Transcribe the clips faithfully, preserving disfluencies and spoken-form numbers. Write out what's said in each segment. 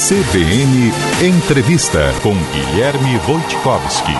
C B N Entrevista com Guilherme Wojtkowski.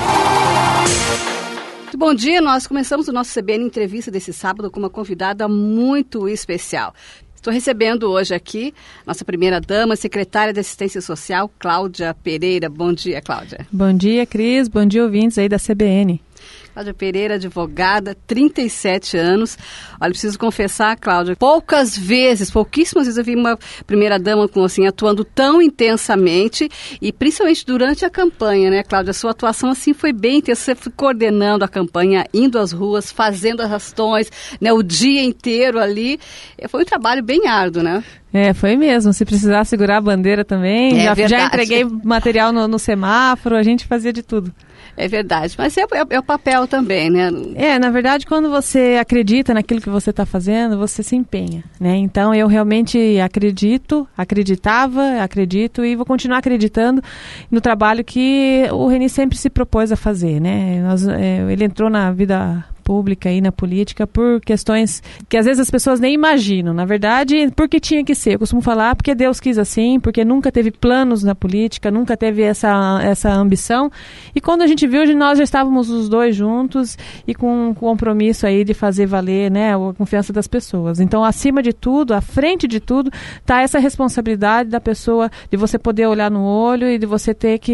Bom dia, nós começamos o nosso C B N Entrevista desse sábado com uma convidada muito especial. Estou recebendo hoje aqui nossa primeira-dama, secretária de Assistência Social, Cláudia Pereira. Bom dia, Cláudia. Bom dia, Cris. Bom dia, ouvintes aí da C B N. Cláudia Pereira, advogada, trinta e sete anos. Olha, preciso confessar, Cláudia, poucas vezes, pouquíssimas vezes eu vi uma primeira-dama com, assim, atuando tão intensamente e principalmente durante a campanha, né, Cláudia? A sua atuação, assim, foi bem intensa. Você foi coordenando a campanha, indo às ruas, fazendo arrastões, né, o dia inteiro ali. Foi um trabalho bem árduo, né? É, foi mesmo. Se precisar segurar a bandeira também, é já, já entreguei material no, no semáforo, a gente fazia de tudo. É verdade, mas é, é, é o papel também, né? É, na verdade, quando você acredita naquilo que você está fazendo, você se empenha, né? Então, eu realmente acredito, acreditava, acredito e vou continuar acreditando no trabalho que o Reni sempre se propôs a fazer, né? Nós, é, ele entrou na vida pública e na política por questões que às vezes as pessoas nem imaginam. Na verdade, porque tinha que ser. Eu costumo falar porque Deus quis assim, porque nunca teve planos na política, nunca teve essa, essa ambição. E quando a gente viu, nós já estávamos os dois juntos e com um compromisso aí de fazer valer, né, a confiança das pessoas. Então, acima de tudo, à frente de tudo, está essa responsabilidade da pessoa, de você poder olhar no olho e de você ter que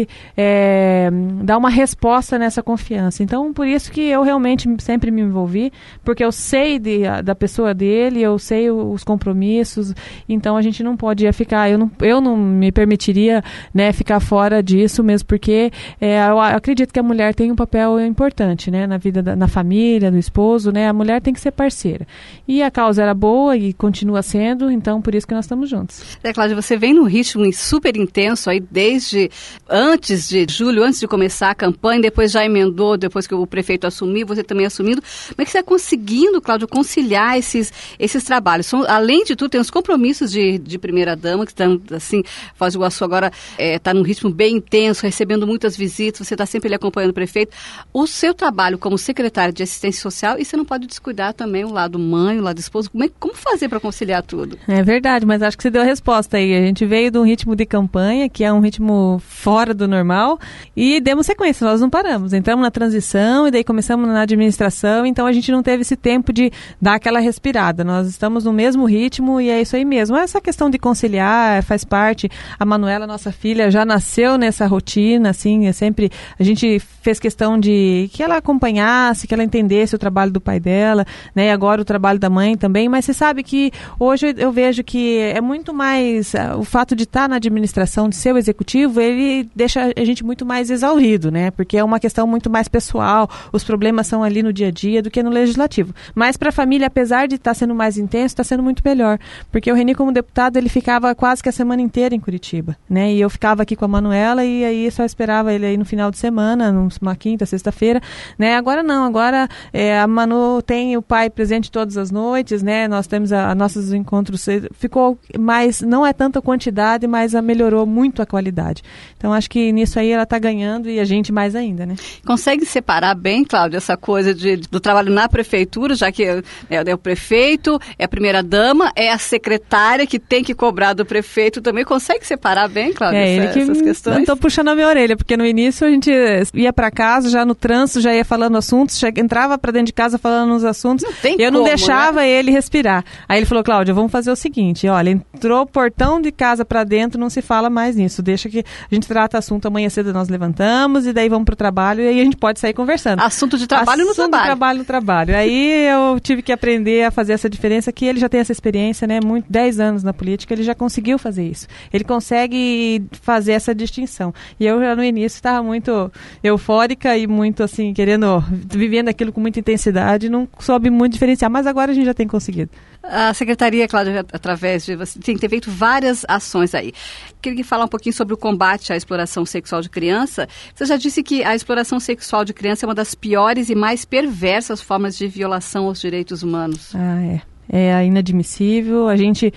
é, dar uma resposta nessa confiança. Então, por isso que eu realmente sempre me envolvi, porque eu sei de, da pessoa dele, eu sei os compromissos, então a gente não pode ficar, eu não, eu não me permitiria, né, ficar fora disso mesmo, porque é, eu acredito que a mulher tem um papel importante, né, na vida, da, na família, do esposo, né, a mulher tem que ser parceira. E a causa era boa e continua sendo, então por isso que nós estamos juntos. É, Cláudia, você vem num ritmo super intenso aí desde antes de julho, antes de começar a campanha, depois já emendou, depois que o prefeito assumiu, você também assumiu. Como é que você está conseguindo, Cláudio, conciliar esses, esses trabalhos? São, além de tudo, tem os compromissos de, de primeira-dama, que estão, assim, Foz do Iguaçu agora está é, num ritmo bem intenso, recebendo muitas visitas, você está sempre ali acompanhando o prefeito. O seu trabalho como secretária de Assistência Social, e você não pode descuidar também o lado mãe, o lado esposo. Como, é, como fazer para conciliar tudo? É verdade, mas acho que você deu a resposta aí. A gente veio de um ritmo de campanha, que é um ritmo fora do normal, e demos sequência, nós não paramos. Entramos na transição e daí começamos na administração. Então a gente não teve esse tempo de dar aquela respirada. Nós estamos no mesmo ritmo e é isso aí mesmo. Essa questão de conciliar faz parte. A Manuela, nossa filha, já nasceu nessa rotina, assim, é sempre a gente fez questão de que ela acompanhasse, que ela entendesse o trabalho do pai dela, né? E agora o trabalho da mãe também. Mas você sabe que hoje eu vejo que é muito mais o fato de estar na administração, de ser o executivo, ele deixa a gente muito mais exaurido, né? Porque é uma questão muito mais pessoal. Os problemas são ali no dia a dia do que no legislativo. Mas para a família, apesar de estar sendo mais intenso, está sendo muito melhor. Porque o Reni, como deputado, ele ficava quase que a semana inteira em Curitiba, né? E eu ficava aqui com a Manuela e aí só esperava ele aí no final de semana, numa quinta, sexta-feira, né? Agora não, agora é, a Manu tem o pai presente todas as noites, né? Nós temos a, a nossos encontros, ficou mais, não é tanta quantidade, mas a melhorou muito a qualidade. Então acho que nisso aí ela está ganhando e a gente mais ainda, né? Consegue separar bem, Cláudia, essa coisa de do trabalho na prefeitura, já que é, é o prefeito, é a primeira-dama, é a secretária que tem que cobrar do prefeito também. Consegue separar bem, Cláudia, é, essa, ele que essas questões? Eu estou puxando a minha orelha, porque no início a gente ia para casa, já no trânsito, já ia falando assuntos, já entrava para dentro de casa falando nos assuntos. Não tem eu como, não deixava, né, ele respirar. Aí ele falou, Cláudia, vamos fazer o seguinte, olha, entrou portão de casa para dentro, não se fala mais nisso, deixa que a gente trata assunto amanhã cedo, nós levantamos e daí vamos para o trabalho e aí a gente pode sair conversando. Assunto de trabalho assunto no trabalho. trabalho no trabalho. Aí eu tive que aprender a fazer essa diferença, que ele já tem essa experiência, né, muito, dez anos na política, ele já conseguiu fazer isso. Ele consegue fazer essa distinção. E eu já no início estava muito eufórica e muito assim, querendo, vivendo aquilo com muita intensidade, não soube muito diferenciar, mas agora a gente já tem conseguido. A Secretaria, Cláudia, através de você, tem que ter feito várias ações aí. Queria falar um pouquinho sobre o combate à exploração sexual de criança. Você já disse que a exploração sexual de criança é uma das piores e mais perversas formas de violação aos direitos humanos. Ah, é. É inadmissível. A gente...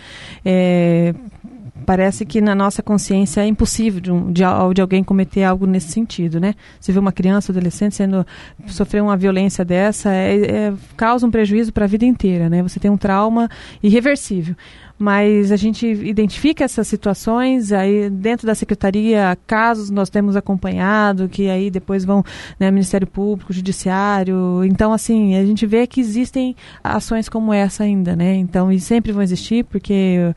É... Parece que na nossa consciência é impossível de, um, de, de alguém cometer algo nesse sentido, né? Você vê uma criança, adolescente, sendo, sofrer uma violência dessa, é, é, causa um prejuízo para a vida inteira, né? Você tem um trauma irreversível. mas a gente identifica essas situações, aí dentro da Secretaria, casos nós temos acompanhado, que aí depois vão, né, Ministério Público, Judiciário, então assim, a gente vê que existem ações como essa ainda, né, então, e sempre vão existir, porque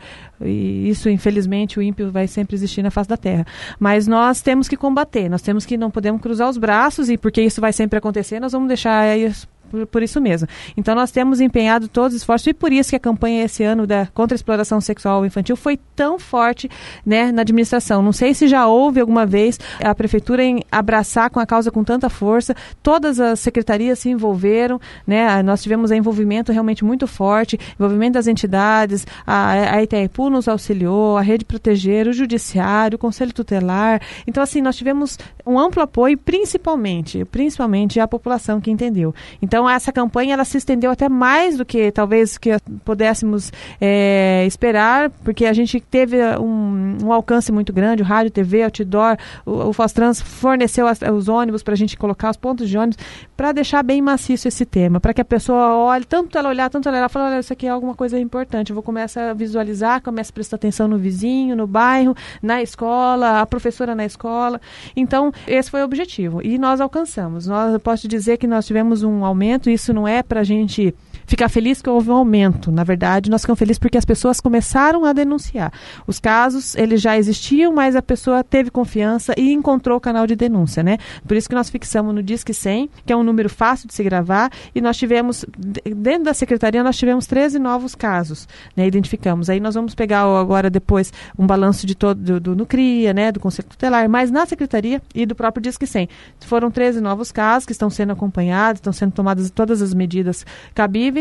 e isso, infelizmente, o ímpio vai sempre existir na face da terra. Mas nós temos que combater, nós temos que, não podemos cruzar os braços, e porque isso vai sempre acontecer, nós vamos deixar isso por, por isso mesmo. Então nós temos empenhado todos os esforços, e por isso que a campanha esse ano da contra a exploração sexual infantil foi tão forte, né, na administração. Não sei se já houve alguma vez a prefeitura em abraçar com a causa com tanta força, todas as secretarias se envolveram, né, nós tivemos um envolvimento realmente muito forte, envolvimento das entidades, a, a Itaipu nos auxiliou, a Rede Proteger, o Judiciário, o Conselho Tutelar. Então, assim, nós tivemos um amplo apoio, principalmente, principalmente a população que entendeu. Então, essa campanha, ela se estendeu até mais do que, talvez, que pudéssemos é, esperar, porque a gente teve um, um alcance muito grande, o rádio, T V, outdoor, o, o Fostrans forneceu as, os ônibus para a gente colocar, os pontos de ônibus, para deixar bem maciço esse tema, para que a pessoa olhe, tanto ela olhar, tanto ela olhar, falar, olha, isso aqui é alguma coisa importante, eu vou começar a visualizar, começa a prestar atenção no vizinho, no bairro, na escola, a professora na escola. Então, esse foi o objetivo. E nós alcançamos. Nós, eu posso dizer que nós tivemos um aumento, isso não é para a gente ficar feliz que houve um aumento. Na verdade, nós ficamos felizes porque as pessoas começaram a denunciar. Os casos, eles já existiam, mas a pessoa teve confiança e encontrou o canal de denúncia, né? Por isso que nós fixamos no Disque cem, que é um número fácil de se gravar, e nós tivemos, dentro da Secretaria, nós tivemos treze novos casos, né? Identificamos. Aí nós vamos pegar agora, depois, um balanço de todo, do, do Nucria, né? Do Conselho Tutelar, mas na Secretaria e do próprio Disque cem. Foram treze novos casos que estão sendo acompanhados, estão sendo tomadas todas as medidas cabíveis.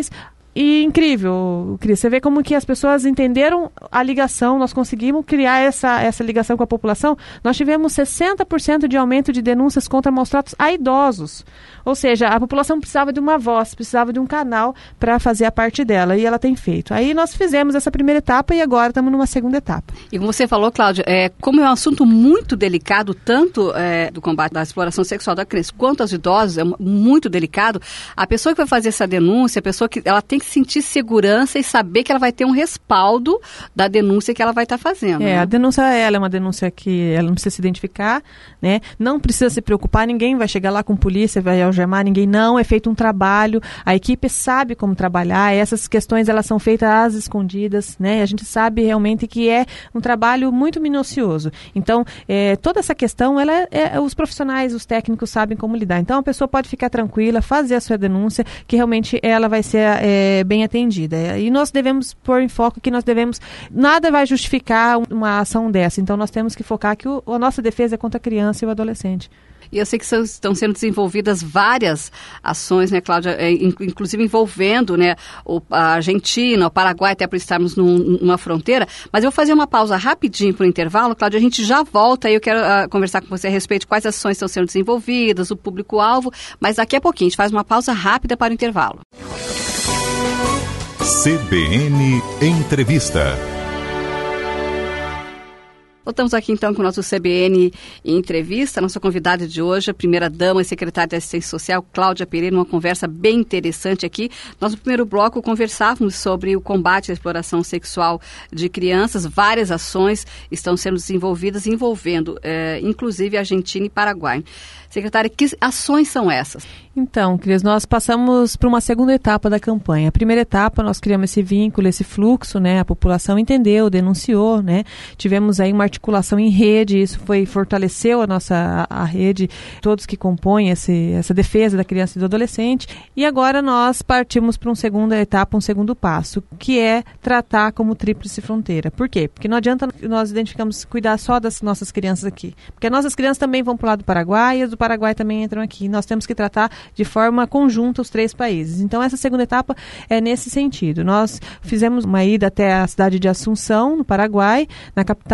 E incrível, Cris, você vê como que as pessoas entenderam a ligação, nós conseguimos criar essa, essa ligação com a população. Nós tivemos sessenta por cento de aumento de denúncias contra maus-tratos a idosos. Ou seja, a população precisava de uma voz, precisava de um canal para fazer a parte dela, e ela tem feito. Aí nós fizemos essa primeira etapa e agora estamos numa segunda etapa. E como você falou, Cláudia, é, como é um assunto muito delicado, tanto é, do combate da exploração sexual da criança quanto aos idosos, é muito delicado, a pessoa que vai fazer essa denúncia, a pessoa que ela tem que sentir segurança e saber que ela vai ter um respaldo da denúncia que ela vai estar tá fazendo. É, né? A denúncia ela é uma denúncia que ela não precisa se identificar, né? Não precisa se preocupar, ninguém vai chegar lá com polícia, vai algemar ninguém, não, é feito um trabalho, a equipe sabe como trabalhar, essas questões elas são feitas às escondidas, né? A gente sabe realmente que é um trabalho muito minucioso. Então, é, toda essa questão, ela é, é, os profissionais, os técnicos sabem como lidar. Então, a pessoa pode ficar tranquila, fazer a sua denúncia, que realmente ela vai ser é, bem atendida. E nós devemos pôr em foco que nós devemos, nada vai justificar uma ação dessa. Então nós temos que focar que o, a nossa defesa é contra a criança e o adolescente. E eu sei que são, estão sendo desenvolvidas várias ações, né, Cláudia, é, inclusive envolvendo, né, o, a Argentina, o Paraguai, até por estarmos num, numa fronteira. Mas eu vou fazer uma pausa rapidinho para o intervalo, Cláudia, a gente já volta e eu quero uh, conversar com você a respeito de quais ações estão sendo desenvolvidas, o público-alvo, mas daqui a pouquinho a gente faz uma pausa rápida para o intervalo. C B N Entrevista. Voltamos aqui então com o nosso C B N em entrevista. Nossa convidada de hoje, a primeira-dama e secretária de Assistência Social, Cláudia Pereira, uma conversa bem interessante aqui. Nós, no primeiro bloco, conversávamos sobre o combate à exploração sexual de crianças. Várias ações estão sendo desenvolvidas, envolvendo, eh, inclusive, Argentina e Paraguai. Secretária, que ações são essas? Então, Cris, nós passamos para uma segunda etapa da campanha. A primeira etapa, nós criamos esse vínculo, esse fluxo, né? A população entendeu, denunciou, né? Tivemos aí uma articulação em rede, isso foi, fortaleceu a nossa a, a rede, todos que compõem esse, essa defesa da criança e do adolescente. E agora nós partimos para uma segunda etapa, um segundo passo, que é tratar como tríplice fronteira. Por quê? Porque não adianta nós identificamos cuidar só das nossas crianças aqui. Porque as nossas crianças também vão para o lado do Paraguai e as do Paraguai também entram aqui. Nós temos que tratar de forma conjunta os três países. Então, essa segunda etapa é nesse sentido. Nós fizemos uma ida até a cidade de Assunção, no Paraguai, na capital, e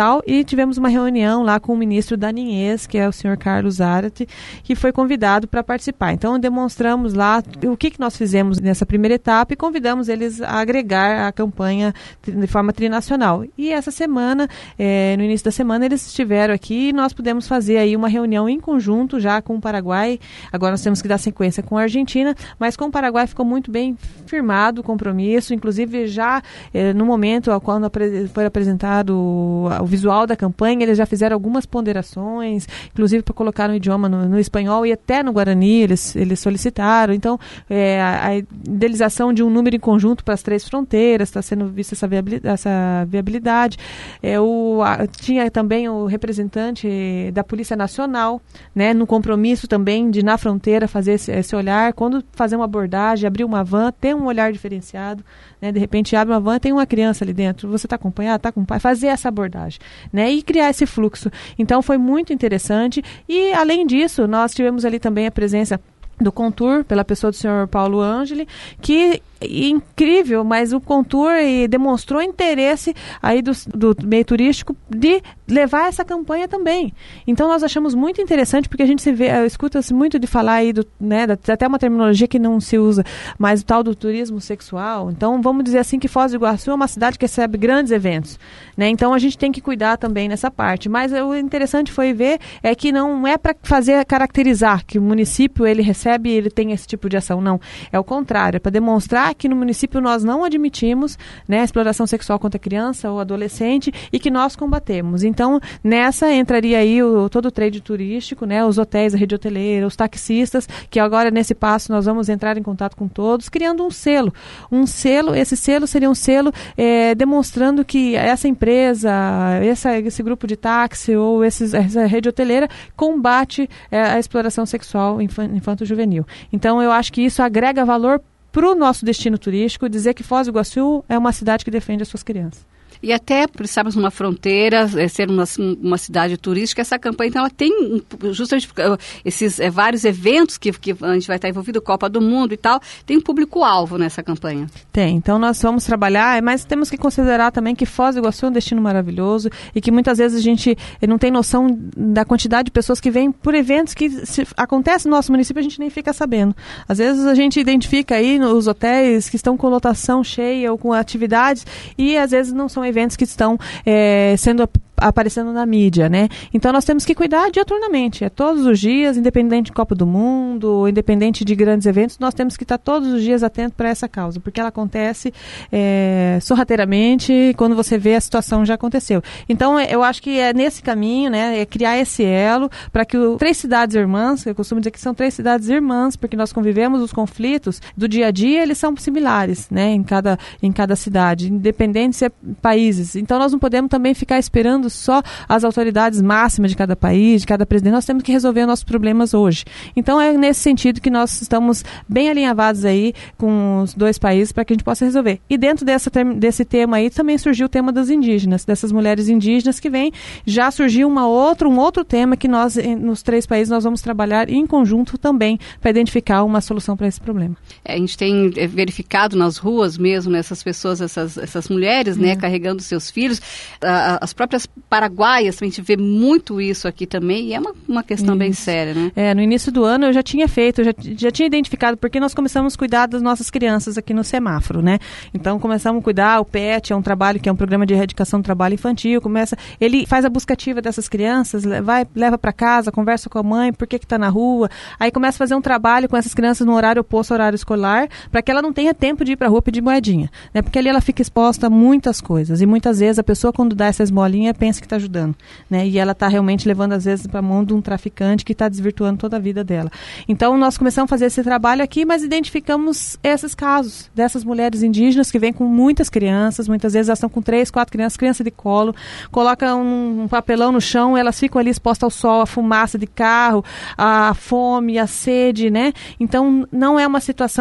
tivemos uma reunião lá com o ministro da Niñez, que é o senhor Carlos Zárate, que foi convidado para participar. Então, demonstramos lá o que, que nós fizemos nessa primeira etapa e convidamos eles a agregar a campanha de forma trinacional. E essa semana, é, no início da semana, eles estiveram aqui e nós pudemos fazer aí uma reunião em conjunto já com o Paraguai. Agora nós temos que dar sequência com a Argentina, mas com o Paraguai ficou muito bem firmado o compromisso, inclusive já eh, no momento quando apre- foi apresentado o, o visual da campanha, eles já fizeram algumas ponderações, inclusive para colocar no idioma no, no espanhol e até no Guarani eles, eles solicitaram. Então, eh, a, a idealização de um número em conjunto para as três fronteiras, está sendo vista essa viabilidade. Essa viabilidade. É, o, a, tinha também o representante da Polícia Nacional, né, no compromisso também de na fronteira fazer esse, esse olhar, quando fazer uma abordagem, abrir uma van, ter um olhar diferenciado, né, de repente abre uma van, tem uma criança ali dentro, você está acompanhado, está com o pai, fazer essa abordagem, né, e criar esse fluxo. Então foi muito interessante e além disso, nós tivemos ali também a presença do Contur, pela pessoa do senhor Paulo Angeli, que incrível, mas o Contur demonstrou interesse aí do, do meio turístico de levar essa campanha também. Então nós achamos muito interessante, porque a gente se vê, escuta-se muito de falar aí, do, né, até uma terminologia que não se usa, mas o tal do turismo sexual. Então vamos dizer assim que Foz do Iguaçu é uma cidade que recebe grandes eventos, né? Então a gente tem que cuidar também nessa parte. Mas o interessante foi ver é que não é para fazer caracterizar que o município ele recebe e ele tem esse tipo de ação, não. É o contrário, é para demonstrar que no município nós não admitimos, né, a exploração sexual contra criança ou adolescente e que nós combatemos. Então, nessa entraria aí o, todo o trade turístico, né, os hotéis, a rede hoteleira, os taxistas, que agora nesse passo nós vamos entrar em contato com todos, criando um selo. Um selo, esse selo seria um selo é, demonstrando que essa empresa, essa, esse grupo de táxi ou esses, essa rede hoteleira combate é, a exploração sexual infanto-juvenil. Então, eu acho que isso agrega valor para o nosso destino turístico, dizer que Foz do Iguaçu é uma cidade que defende as suas crianças. E até, por estarmos numa fronteira, é, ser uma, uma cidade turística, essa campanha, então, ela tem justamente esses é, vários eventos que, que a gente vai estar envolvido, Copa do Mundo e tal, tem um público-alvo nessa campanha. Tem, então nós vamos trabalhar, mas temos que considerar também que Foz do Iguaçu é um destino maravilhoso e que muitas vezes a gente não tem noção da quantidade de pessoas que vêm por eventos que se acontecem no nosso município, a gente nem fica sabendo. Às vezes a gente identifica aí nos hotéis que estão com lotação cheia ou com atividades e às vezes não são eventos que estão é, sendo aparecendo na mídia, né? Então nós temos que cuidar diuturnamente, é todos os dias, independente de Copa do Mundo, independente de grandes eventos, nós temos que estar todos os dias atentos para essa causa, porque ela acontece é, sorrateiramente, quando você vê a situação já aconteceu. Então eu acho que é nesse caminho, né, é criar esse elo para que o, três cidades irmãs, eu costumo dizer que são três cidades irmãs, porque nós convivemos, os conflitos do dia a dia, eles são similares, né, em cada, em cada cidade, independente se é países. Então nós não podemos também ficar esperando só as autoridades máximas de cada país, de cada presidente, nós temos que resolver nossos problemas hoje. Então é nesse sentido que nós estamos bem alinhavados aí com os dois países para que a gente possa resolver. E dentro dessa, desse tema aí também surgiu o tema das indígenas, dessas mulheres indígenas que vem, já surgiu uma outra, um outro tema que nós, nos três países, nós vamos trabalhar em conjunto também para identificar uma solução para esse problema. É, a gente tem verificado nas ruas mesmo, né, essas pessoas, essas, essas mulheres, né, é. carregando seus filhos, as próprias paraguaias, a gente vê muito isso aqui também, e é uma, uma questão isso. bem séria, né? É, no início do ano eu já tinha feito, eu já, já tinha identificado, porque nós começamos a cuidar das nossas crianças aqui no semáforo, né? Então começamos a cuidar, o P E T é um trabalho que é um programa de erradicação do trabalho infantil, começa, ele faz a busca ativa dessas crianças, vai, leva para casa, conversa com a mãe, por que que tá na rua, aí começa a fazer um trabalho com essas crianças no horário oposto ao horário escolar, para que ela não tenha tempo de ir para a rua pedir moedinha, né? Porque ali ela fica exposta a muitas coisas, e muitas vezes a pessoa quando dá essa esmolinha pensa que está ajudando, né? E ela está realmente levando às vezes para a mão de um traficante que está desvirtuando toda a vida dela. Então nós começamos a fazer esse trabalho aqui, mas identificamos esses casos dessas mulheres indígenas que vêm com muitas crianças, muitas vezes elas estão com três, quatro crianças, criança de colo, colocam um, um papelão no chão, elas ficam ali expostas ao sol, a fumaça de carro, a fome, a sede, né? Então não é uma situação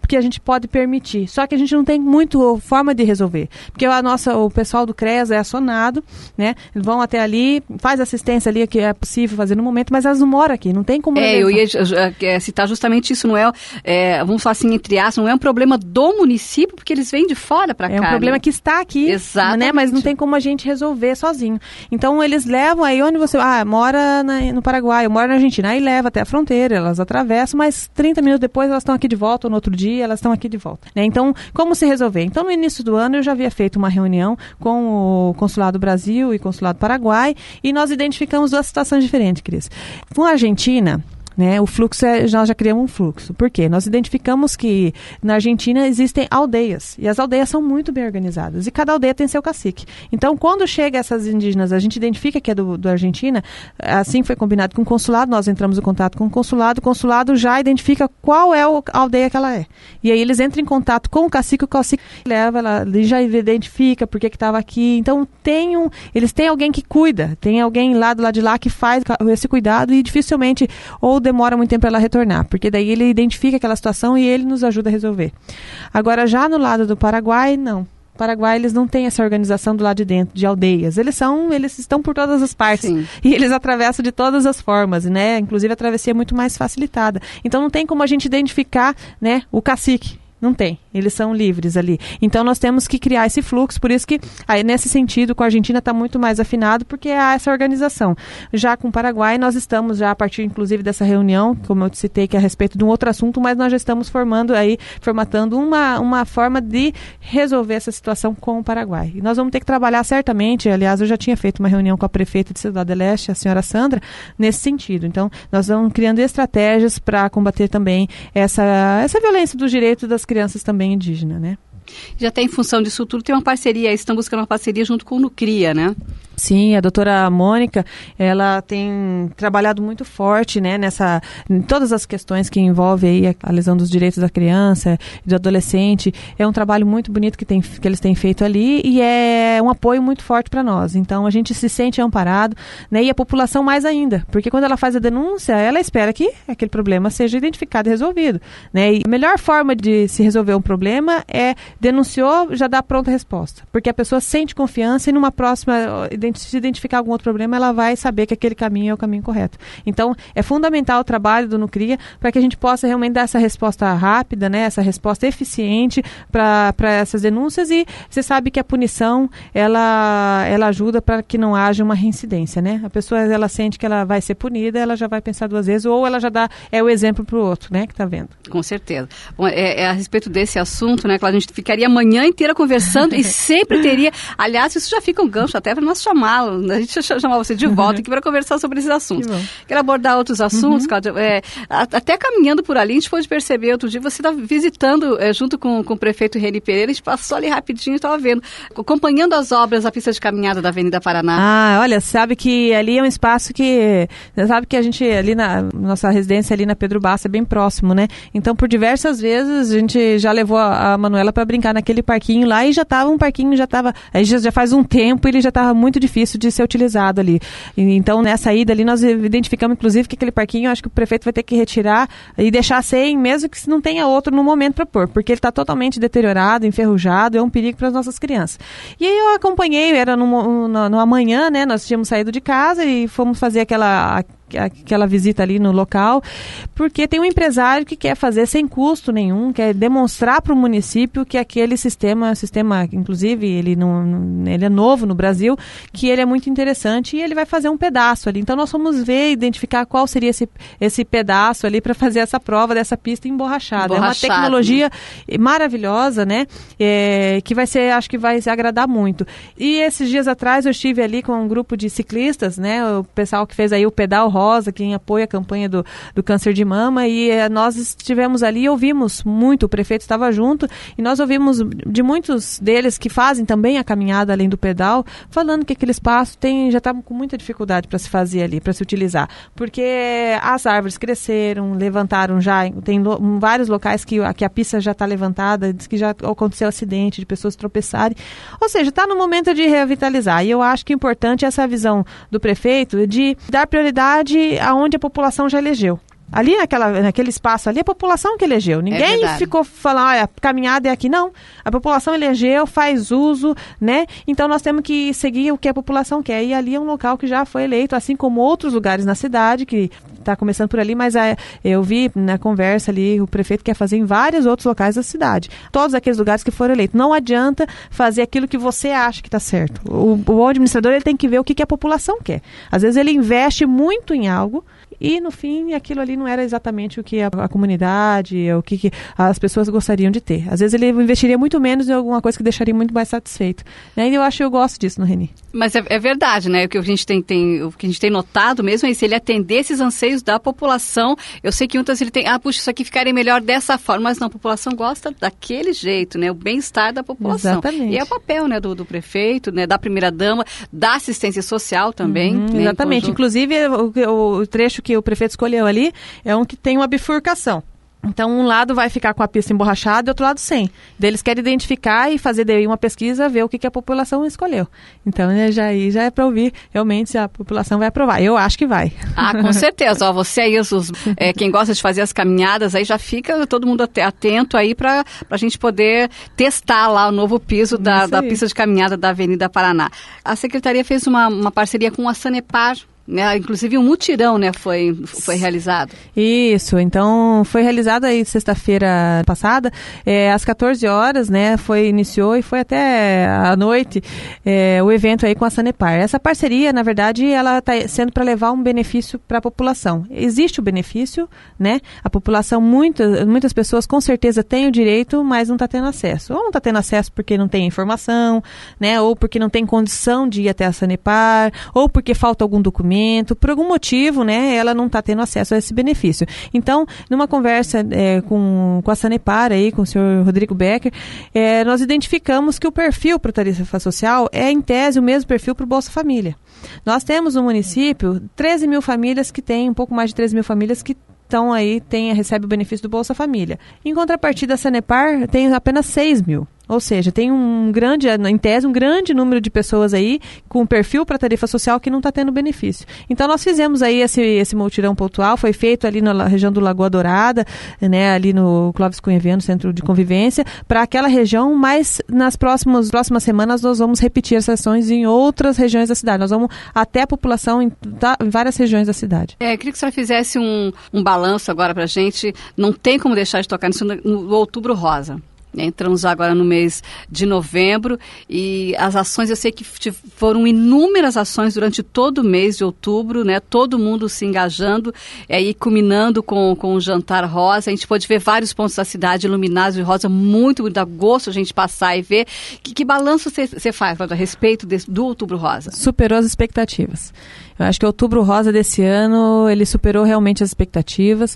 porque a gente pode permitir. Só que a gente não tem muito forma de resolver. Porque a nossa, o pessoal do CREAS é acionado, né? Eles vão até ali, faz assistência ali que é possível fazer no momento, mas elas não moram aqui, não tem como... É, eu ia é, citar justamente isso, não é, é, vamos falar assim, entre aspas, não é um problema do município, porque eles vêm de fora para cá. É um problema, né, que está aqui, né? Mas não tem como a gente resolver sozinho. Então, eles levam aí onde você... Ah, mora na, no Paraguai, eu moro na Argentina, aí leva até a fronteira, elas atravessam, mas trinta minutos depois elas estão aqui de volta, ou no outro dia elas estão aqui de volta, né? Então, como se resolver? Então, no início do ano, eu já havia feito uma reunião com o Consulado Brasil e Consulado Paraguai, e nós identificamos duas situações diferentes, Cris. Com a Argentina... Né, o fluxo, é, nós já criamos um fluxo. Por quê? Nós identificamos que na Argentina existem aldeias, e as aldeias são muito bem organizadas, e cada aldeia tem seu cacique. Então, quando chega essas indígenas, a gente identifica que é do, do Argentina, assim foi combinado com o consulado, nós entramos em contato com o consulado, o consulado já identifica qual é a aldeia que ela é. E aí eles entram em contato com o cacique, o cacique leva, ela já identifica por que estava aqui. Então, tem um, eles têm alguém que cuida, tem alguém lá do lado de lá que faz esse cuidado, e dificilmente, ou demora muito tempo para ela retornar, porque daí ele identifica aquela situação e ele nos ajuda a resolver. Agora, já no lado do Paraguai, não. No Paraguai, eles não têm essa organização do lado de dentro, de aldeias. Eles são, eles estão por todas as partes. Sim. E eles atravessam de todas as formas, né? Inclusive, a travessia é muito mais facilitada. Então, não tem como a gente identificar, né, o cacique. Não tem, eles são livres ali. Então, nós temos que criar esse fluxo, por isso que, aí, nesse sentido, com a Argentina está muito mais afinado, porque há essa organização. Já com o Paraguai, nós estamos, já a partir, inclusive, dessa reunião, como eu te citei, que é a respeito de um outro assunto, mas nós já estamos formando aí, formatando uma, uma forma de resolver essa situação com o Paraguai. E nós vamos ter que trabalhar certamente, aliás, eu já tinha feito uma reunião com a prefeita de Cidade Leste, a senhora Sandra, nesse sentido. Então, nós vamos criando estratégias para combater também essa, essa violência dos direitos das crianças também indígenas, né? Já tem, em função disso tudo, tem uma parceria, eles estão buscando uma parceria junto com o Nucria, né? Sim, a doutora Mônica, ela tem trabalhado muito forte, né, nessa, em todas as questões que envolvem aí a, a lesão dos direitos da criança e do adolescente. É um trabalho muito bonito que, tem, que eles têm feito ali, e é um apoio muito forte para nós. Então, a gente se sente amparado, né, e a população mais ainda, porque quando ela faz a denúncia, ela espera que aquele problema seja identificado e resolvido, né? E a melhor forma de se resolver um problema é denunciou, já dá pronta resposta, porque a pessoa sente confiança e numa próxima se identificar algum outro problema, ela vai saber que aquele caminho é o caminho correto. Então, é fundamental o trabalho do Nucria para que a gente possa realmente dar essa resposta rápida, né, essa resposta eficiente para essas denúncias, e você sabe que a punição, ela, ela ajuda para que não haja uma reincidência, né? A pessoa, ela sente que ela vai ser punida, ela já vai pensar duas vezes, ou ela já dá, é o exemplo para o outro, né, que está vendo. Com certeza. Bom, é, é a respeito desse assunto, né, claro, a gente ficaria a manhã inteira conversando e sempre teria, aliás, isso já fica um gancho até para nós chamá-lo, a gente vai chamar você de volta aqui para conversar sobre esses assuntos. Que Quero abordar outros assuntos, uhum. Cláudia. É, até caminhando por ali, a gente pôde perceber outro dia, você estava visitando é, junto com, com o prefeito Reni Pereira, a gente passou ali rapidinho e estava vendo, acompanhando as obras da pista de caminhada da Avenida Paraná. Ah, olha, sabe que ali é um espaço que, sabe que a gente, ali na nossa residência, ali na Pedro Bassa, é bem próximo, né? Então, por diversas vezes, a gente já levou a, a Manuela para brincar naquele parquinho lá, e já estava um parquinho, já estava, aí já, já faz um tempo, ele já estava muito difícil de ser utilizado ali. E, então, nessa ida ali, nós identificamos, inclusive, que aquele parquinho, acho que o prefeito vai ter que retirar e deixar sem, mesmo que não tenha outro no momento para pôr, porque ele está totalmente deteriorado, enferrujado, é um perigo para as nossas crianças. E aí eu acompanhei, era no, no, no amanhã, né, nós tínhamos saído de casa e fomos fazer aquela... aquela visita ali no local, porque tem um empresário que quer fazer sem custo nenhum, quer demonstrar para o município que aquele sistema, sistema, inclusive, ele, não, ele é novo no Brasil, que ele é muito interessante, e ele vai fazer um pedaço ali. Então, nós fomos ver, identificar qual seria esse, esse pedaço ali para fazer essa prova dessa pista emborrachada. Emborrachado. É uma tecnologia maravilhosa, né? É, que vai ser, acho que vai se agradar muito. E esses dias atrás eu estive ali com um grupo de ciclistas, né? O pessoal que fez aí o pedal Rosa, quem apoia a campanha do, do câncer de mama, e eh, nós estivemos ali e ouvimos muito, o prefeito estava junto, e nós ouvimos de muitos deles que fazem também a caminhada além do pedal, falando que aquele espaço tem, já está com muita dificuldade para se fazer ali, para se utilizar, porque as árvores cresceram, levantaram já, tem lo, vários locais que, que a pista já está levantada, diz que já aconteceu acidente de pessoas tropeçarem, ou seja, está no momento de revitalizar, e eu acho que é importante essa visão do prefeito de dar prioridade aonde a população já elegeu. Ali naquela, naquele espaço ali, a população que elegeu. Ninguém é ficou falando, olha, a caminhada é aqui. Não, a população elegeu, faz uso, né? Então nós temos que seguir o que a população quer. E ali é um local que já foi eleito, assim como outros lugares na cidade, que está começando por ali, mas a, eu vi na conversa ali, o prefeito quer fazer em vários outros locais da cidade. Todos aqueles lugares que foram eleitos. Não adianta fazer aquilo que você acha que está certo. O, o administrador ele tem que ver o que, que a população quer. Às vezes ele investe muito em algo e, no fim, aquilo ali não era exatamente o que a, a comunidade, o que, que as pessoas gostariam de ter. Às vezes ele investiria muito menos em alguma coisa que deixaria muito mais satisfeito. Né? E eu acho que eu gosto disso no Reni. Mas é, é verdade, né? O que a gente tem, tem, o que a gente tem notado mesmo é isso, ele atender esses anseios da população. Eu sei que muitas ele tem, ah, puxa, isso aqui ficaria melhor dessa forma, mas não, a população gosta daquele jeito, né? O bem-estar da população. Exatamente. E é o papel, né, do, do prefeito, né, da primeira-dama, da assistência social também. Uhum, né, exatamente. Inclusive, o, o trecho que o prefeito escolheu ali é um que tem uma bifurcação. Então, um lado vai ficar com a pista emborrachada e outro lado sem. Daí eles querem identificar e fazer daí uma pesquisa, ver o que, que a população escolheu. Então, né, já, já é para ouvir realmente se a população vai aprovar. Eu acho que vai. Ah, com certeza. Ó, você aí, os, os, é, quem gosta de fazer as caminhadas, aí já fica todo mundo atento aí para a gente poder testar lá o novo piso da, da pista de caminhada da Avenida Paraná. A Secretaria fez uma, uma parceria com a Sanepar, né? Inclusive um mutirão, né, foi, foi realizado. Isso, então foi realizado aí sexta-feira passada, é, às quatorze horas, né, foi, iniciou e foi até à noite é, o evento aí com a Sanepar. Essa parceria, na verdade, ela está sendo para levar um benefício para a população. Existe o benefício, né, a população, muitas, muitas pessoas com certeza têm o direito, mas não está tendo acesso. Ou não está tendo acesso porque não tem informação, né, ou porque não tem condição de ir até a Sanepar, ou porque falta algum documento, por algum motivo, né, ela não está tendo acesso a esse benefício. Então, numa conversa é, com, com a Sanepar, aí, com o senhor Rodrigo Becker, é, nós identificamos que o perfil para a tarifa social é, em tese, o mesmo perfil para o Bolsa Família. Nós temos no município treze mil famílias que têm, um pouco mais de treze mil famílias que estão aí, tem, recebe o benefício do Bolsa Família. Em contrapartida, a Sanepar tem apenas seis mil. Ou seja, tem um grande, em tese, um grande número de pessoas aí com perfil para tarifa social que não está tendo benefício. Então, nós fizemos aí esse, esse mutirão pontual, foi feito ali na região do Lagoa Dourada, né, ali no Clóvis Cunha Viana, Centro de Convivência, para aquela região, mas nas próximas, próximas semanas nós vamos repetir as ações em outras regiões da cidade. Nós vamos até a população em, tá, em várias regiões da cidade. É, eu queria que a senhora fizesse um, um balanço agora para a gente. Não tem como deixar de tocar nisso no, no Outubro Rosa. Entramos agora no mês de novembro e as ações, eu sei que foram inúmeras ações durante todo o mês de outubro, né? Todo mundo se engajando, aí culminando com, com o Jantar Rosa. A gente pôde ver vários pontos da cidade iluminados de rosa, muito, muito dá gosto a gente passar e ver. Que, que balanço você faz a respeito desse, do Outubro Rosa? Superou as expectativas. Eu acho que o Outubro Rosa desse ano, ele superou realmente as expectativas.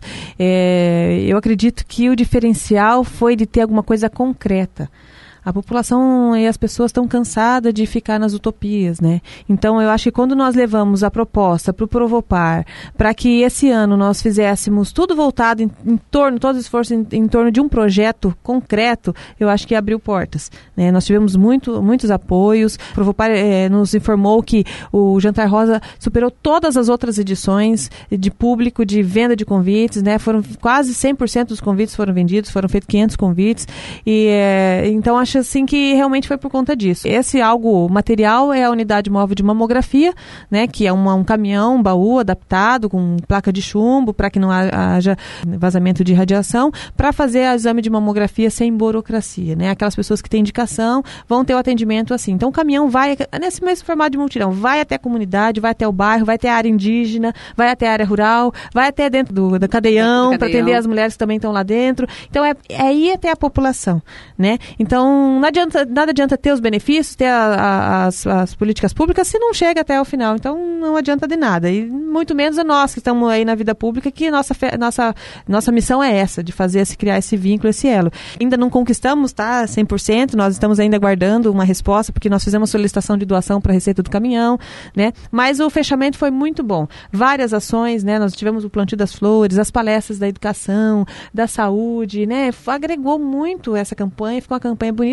É, eu acredito que o diferencial foi de ter alguma coisa concreta. A população e as pessoas estão cansadas de ficar nas utopias, né? Então, eu acho que quando nós levamos a proposta para o Provopar, para que esse ano nós fizéssemos tudo voltado em, em torno, todo o esforço em, em torno de um projeto concreto, eu acho que abriu portas, né? Nós tivemos muito, muitos apoios. O Provopar eh, nos informou que o Jantar Rosa superou todas as outras edições de público, de venda de convites, né? Foram quase cem por cento dos convites foram vendidos, foram feitos quinhentos convites. E, eh, então, acho assim que realmente foi por conta disso. Esse algo material é a unidade móvel de mamografia, né, que é uma, um caminhão, um baú adaptado com placa de chumbo para que não haja vazamento de radiação, para fazer o exame de mamografia sem burocracia, né? Aquelas pessoas que têm indicação vão ter o atendimento assim. Então o caminhão vai, nesse mesmo formato de multirão, vai até a comunidade, vai até o bairro, vai até a área indígena, vai até a área rural, vai até dentro do, do cadeião, para atender as mulheres que também estão lá dentro. Então é, é ir até a população, né? Então não adianta, nada adianta ter os benefícios, ter a, a, as, as políticas públicas se não chega até o final. Então não adianta de nada. E muito menos a nós que estamos aí na vida pública, que nossa, nossa, nossa missão é essa, de fazer esse, criar esse vínculo, esse elo. Ainda não conquistamos, tá, cem por cento, nós estamos ainda aguardando uma resposta, porque nós fizemos solicitação de doação para a Receita do Caminhão, né? Mas o fechamento foi muito bom. Várias ações, né? Nós tivemos o plantio das flores, as palestras da educação, da saúde, né? Agregou muito essa campanha, ficou uma campanha bonita.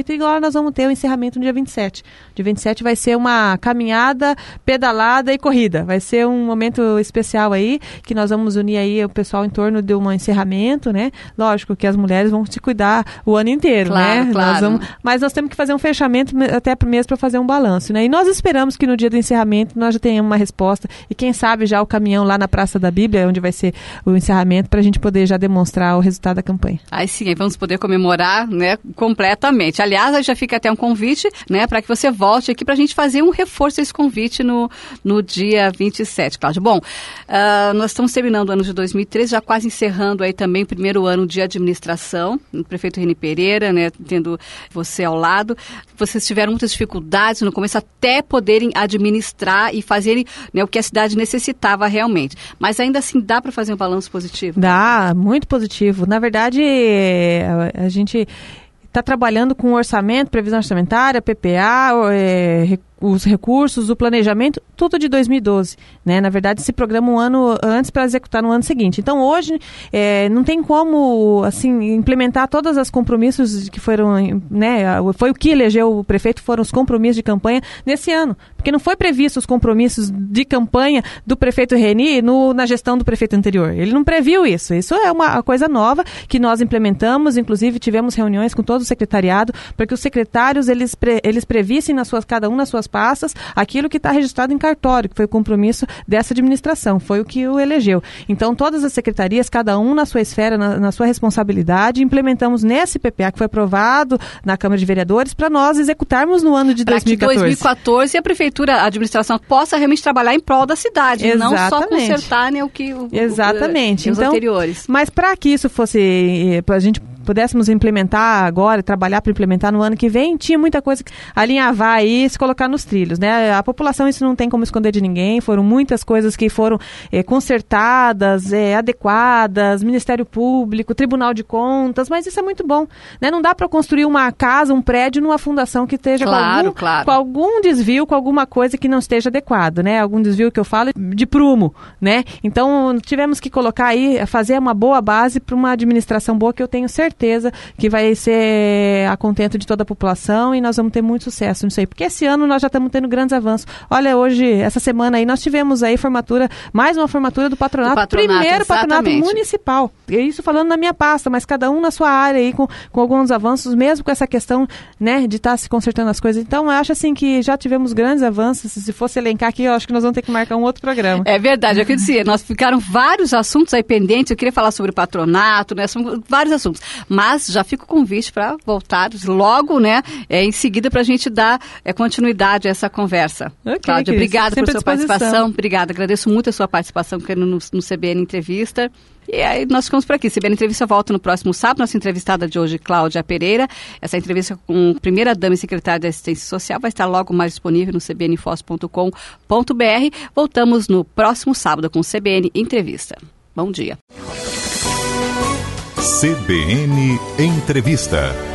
bonito, e agora nós vamos ter o encerramento no dia vinte e sete. Dia vinte e sete vai ser uma caminhada, pedalada e corrida. Vai ser um momento especial aí, que nós vamos unir aí o pessoal em torno de um encerramento, né? Lógico que as mulheres vão se cuidar o ano inteiro, claro, né? Claro. Nós vamos, mas nós temos que fazer um fechamento até mesmo para fazer um balanço, né? E nós esperamos que no dia do encerramento nós já tenhamos uma resposta, e quem sabe já o caminhão lá na Praça da Bíblia, onde vai ser o encerramento, para a gente poder já demonstrar o resultado da campanha. Aí sim, aí vamos poder comemorar, né, completamente. Aliás, aí já fica até um convite, né, para que você volte aqui para a gente fazer um reforço desse convite no, no dia vinte e sete, Cláudia. Bom, uh, nós estamos terminando o ano de dois mil e treze, já quase encerrando aí também o primeiro ano de administração, o prefeito Reni Pereira, né, tendo você ao lado. Vocês tiveram muitas dificuldades no começo até poderem administrar e fazerem, né, o que a cidade necessitava realmente. Mas ainda assim dá para fazer um balanço positivo? Dá, muito positivo. Na verdade, a, a gente está trabalhando com orçamento, previsão orçamentária, P P A, é, os recursos, o planejamento, tudo de dois mil e doze, né? Na verdade, se programa um ano antes para executar no ano seguinte. Então, hoje, é, não tem como, assim, implementar todos os compromissos que foram, né? Foi o que elegeu o prefeito, foram os compromissos de campanha nesse ano. Porque não foi previsto os compromissos de campanha do prefeito Reni no, na gestão do prefeito anterior. Ele não previu isso. Isso é uma coisa nova que nós implementamos. Inclusive, tivemos reuniões com todo o secretariado para que os secretários, eles, pre, eles previssem nas suas, cada um nas suas pastas aquilo que está registrado em cartório, que foi o compromisso dessa administração, foi o que o elegeu. Então, todas as secretarias, cada um na sua esfera, na, na sua responsabilidade, implementamos nesse P P A que foi aprovado na Câmara de Vereadores para nós executarmos no ano de dois mil e quatorze. Para que dois mil e quatorze a prefeitura, a administração possa realmente trabalhar em prol da cidade, exatamente, não só consertar, né, o que o, exatamente. O, os então, anteriores. Mas para que isso fosse, para a gente pudéssemos implementar agora, trabalhar para implementar no ano que vem, tinha muita coisa que alinhavar aí e se colocar nos trilhos, né? A população, isso não tem como esconder de ninguém, foram muitas coisas que foram é, consertadas, é, adequadas, Ministério Público, Tribunal de Contas, mas isso é muito bom, né? Não dá para construir uma casa, um prédio numa fundação que esteja claro, com, algum, claro. com algum desvio, com alguma coisa que não esteja adequado, né? Algum desvio que eu falo de prumo, né? Então, tivemos que colocar aí, fazer uma boa base para uma administração boa, que eu tenho certeza certeza que vai ser a contento de toda a população, e nós vamos ter muito sucesso nisso aí, porque esse ano nós já estamos tendo grandes avanços. Olha, hoje, essa semana aí, nós tivemos aí formatura, mais uma formatura do patronato, do patronato primeiro exatamente. Patronato municipal. Isso falando na minha pasta, mas cada um na sua área aí, com, com alguns avanços, mesmo com essa questão, né, de estar tá se consertando as coisas. Então, eu acho assim que já tivemos grandes avanços. Se fosse elencar aqui, eu acho que nós vamos ter que marcar um outro programa. É verdade, eu queria dizer, nós ficaram vários assuntos aí pendentes, eu queria falar sobre patronato, né, são vários assuntos. Mas já fica o convite para voltar logo, né, é, em seguida, para a gente dar é, continuidade a essa conversa. Okay, Cláudia, obrigada por sua participação. Obrigada, agradeço muito a sua participação no, no, no C B N Entrevista. E aí nós ficamos por aqui. C B N Entrevista volta no próximo sábado. Nossa entrevistada de hoje, Cláudia Pereira. Essa entrevista com a primeira-dama e secretária de Assistência Social vai estar logo mais disponível no c b n fos ponto com ponto b r. Voltamos no próximo sábado com C B N Entrevista. Bom dia. C B N Entrevista.